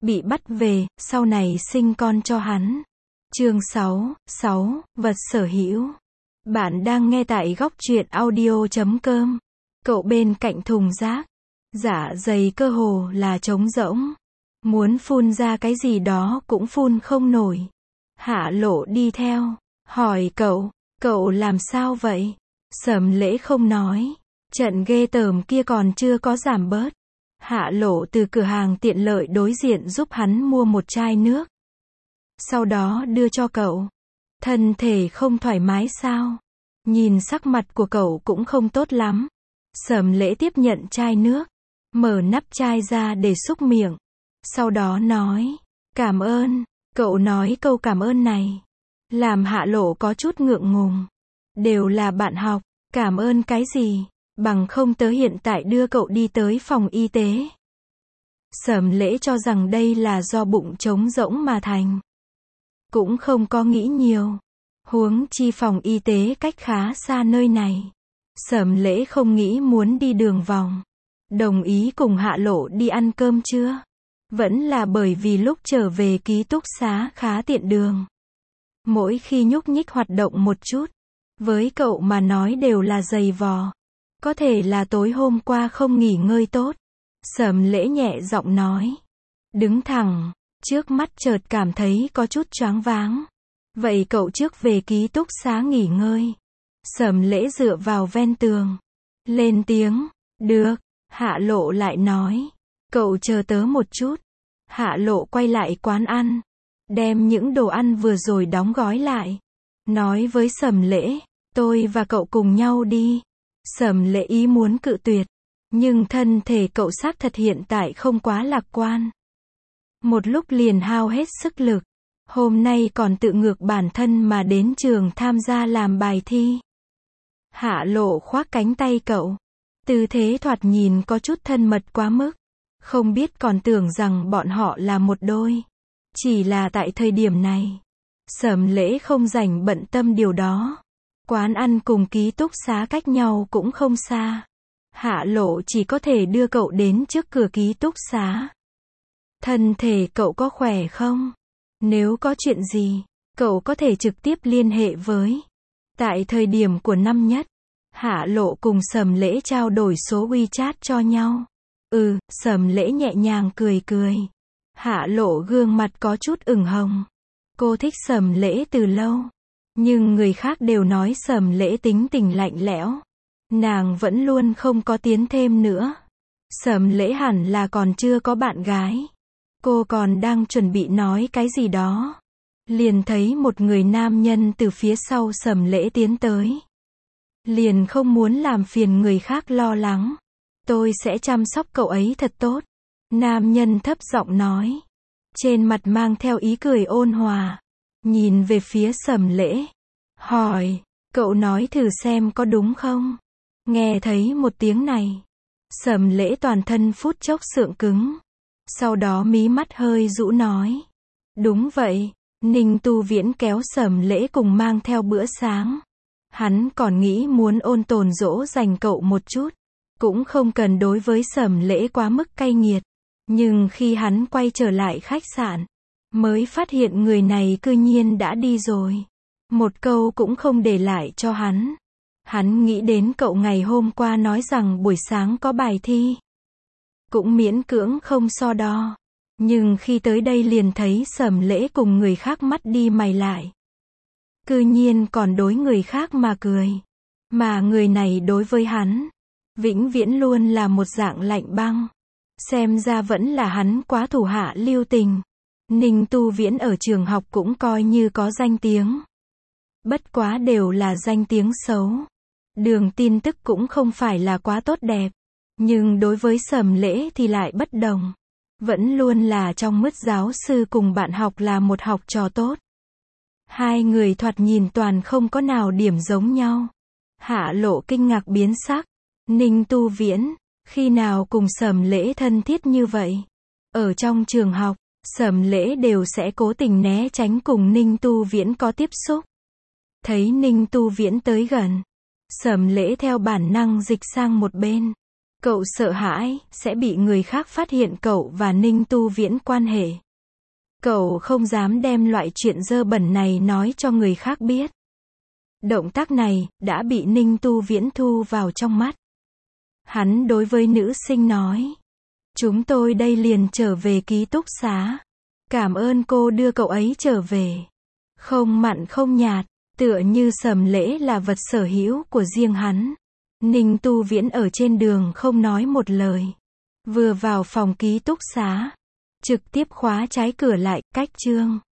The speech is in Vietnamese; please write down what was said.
bị bắt về, sau này sinh con cho hắn. Chương 6, vật sở hữu. Bạn đang nghe tại góc truyện audio.com. Cậu bên cạnh thùng rác. Dạ dày cơ hồ là trống rỗng. Muốn phun ra cái gì đó cũng phun không nổi. Hạ Lộ đi theo, hỏi cậu làm sao vậy? Sầm Lễ không nói. Trận ghê tởm kia còn chưa có giảm bớt. Hạ Lộ từ cửa hàng tiện lợi đối diện giúp hắn mua một chai nước. Sau đó đưa cho cậu. Thân thể không thoải mái sao? Nhìn sắc mặt của cậu cũng không tốt lắm. Sầm Lễ tiếp nhận chai nước, mở nắp chai ra để xúc miệng. Sau đó nói, cảm ơn. Cậu nói câu cảm ơn này làm Hạ Lộ có chút ngượng ngùng. Đều là bạn học, cảm ơn cái gì? Bằng không tớ hiện tại đưa cậu đi tới phòng y tế. Sầm Lễ cho rằng đây là do bụng trống rỗng mà thành. Cũng không có nghĩ nhiều. Huống chi phòng y tế cách khá xa nơi này. Sầm Lễ không nghĩ muốn đi đường vòng. Đồng ý cùng Hạ Lộ đi ăn cơm trưa. Vẫn là bởi vì lúc trở về ký túc xá khá tiện đường. Mỗi khi nhúc nhích hoạt động một chút, với cậu mà nói đều là dày vò. Có thể là tối hôm qua không nghỉ ngơi tốt. Sầm Lễ nhẹ giọng nói. Đứng thẳng, trước mắt chợt cảm thấy có chút choáng váng. Vậy cậu trước về ký túc xá nghỉ ngơi. Sầm Lễ dựa vào ven tường. Lên tiếng, được. Hạ Lộ lại nói. Cậu chờ tớ một chút. Hạ Lộ quay lại quán ăn. Đem những đồ ăn vừa rồi đóng gói lại. Nói với Sầm Lễ, tôi và cậu cùng nhau đi. Sầm Lễ ý muốn cự tuyệt. Nhưng thân thể cậu xác thật hiện tại không quá lạc quan. Một lúc liền hao hết sức lực. Hôm nay còn tự ngược bản thân mà đến trường tham gia làm bài thi. Hạ Lộ khoác cánh tay cậu. Tư thế thoạt nhìn có chút thân mật quá mức. Không biết còn tưởng rằng bọn họ là một đôi. Chỉ là tại thời điểm này, Sầm Lễ không rảnh bận tâm điều đó. Quán ăn cùng ký túc xá cách nhau cũng không xa. Hạ Lộ chỉ có thể đưa cậu đến trước cửa ký túc xá. Thân thể cậu có khỏe không? Nếu có chuyện gì, cậu có thể trực tiếp liên hệ với. Tại thời điểm của năm nhất, Hạ Lộ cùng Sầm Lễ trao đổi số WeChat cho nhau. Sầm Lễ nhẹ nhàng cười cười. Hạ Lộ gương mặt có chút ửng hồng. Cô thích Sầm Lễ từ lâu. Nhưng người khác đều nói Sầm Lễ tính tình lạnh lẽo. Nàng vẫn luôn không có tiến thêm nữa. Sầm Lễ hẳn là còn chưa có bạn gái. Cô còn đang chuẩn bị nói cái gì đó. Liền thấy một người nam nhân từ phía sau Sầm Lễ tiến tới. Liền không muốn làm phiền người khác lo lắng. Tôi sẽ chăm sóc cậu ấy thật tốt. Nam nhân thấp giọng nói. Trên mặt mang theo ý cười ôn hòa. Nhìn về phía Sầm Lễ. Hỏi, cậu nói thử xem có đúng không? Nghe thấy một tiếng này. Sầm Lễ toàn thân phút chốc sượng cứng. Sau đó mí mắt hơi rũ nói. Đúng vậy. Ninh Tu Viễn kéo Sầm Lễ cùng mang theo bữa sáng. Hắn còn nghĩ muốn ôn tồn dỗ dành cậu một chút. Cũng không cần đối với Sầm Lễ quá mức cay nghiệt. Nhưng khi hắn quay trở lại khách sạn, mới phát hiện người này cư nhiên đã đi rồi. Một câu cũng không để lại cho hắn. Hắn nghĩ đến cậu ngày hôm qua nói rằng buổi sáng có bài thi. Cũng miễn cưỡng không so đo. Nhưng khi tới đây liền thấy Sầm Lễ cùng người khác mắt đi mày lại. Cư nhiên còn đối người khác mà cười. Mà người này đối với hắn, vĩnh viễn luôn là một dạng lạnh băng. Xem ra vẫn là hắn quá thủ hạ lưu tình. Ninh Tu Viễn ở trường học cũng coi như có danh tiếng. Bất quá đều là danh tiếng xấu. Đường tin tức cũng không phải là quá tốt đẹp. Nhưng đối với Sầm Lễ thì lại bất đồng. Vẫn luôn là trong mứt giáo sư cùng bạn học là một học trò tốt. Hai người thoạt nhìn toàn không có nào điểm giống nhau. Hạ Lộ kinh ngạc biến sắc. Ninh Tu Viễn, khi nào cùng Sầm Lễ thân thiết như vậy? Ở trong trường học, Sầm Lễ đều sẽ cố tình né tránh cùng Ninh Tu Viễn có tiếp xúc. Thấy Ninh Tu Viễn tới gần, Sầm Lễ theo bản năng dịch sang một bên. Cậu sợ hãi, sẽ bị người khác phát hiện cậu và Ninh Tu Viễn quan hệ. Cậu không dám đem loại chuyện dơ bẩn này nói cho người khác biết. Động tác này, đã bị Ninh Tu Viễn thu vào trong mắt. Hắn đối với nữ sinh nói. Chúng tôi đây liền trở về ký túc xá. Cảm ơn cô đưa cậu ấy trở về. Không mặn không nhạt, tựa như Sầm Lễ là vật sở hữu của riêng hắn. Ninh Tu Viễn ở trên đường không nói một lời. Vừa vào phòng ký túc xá, trực tiếp khóa trái cửa lại, cách chương.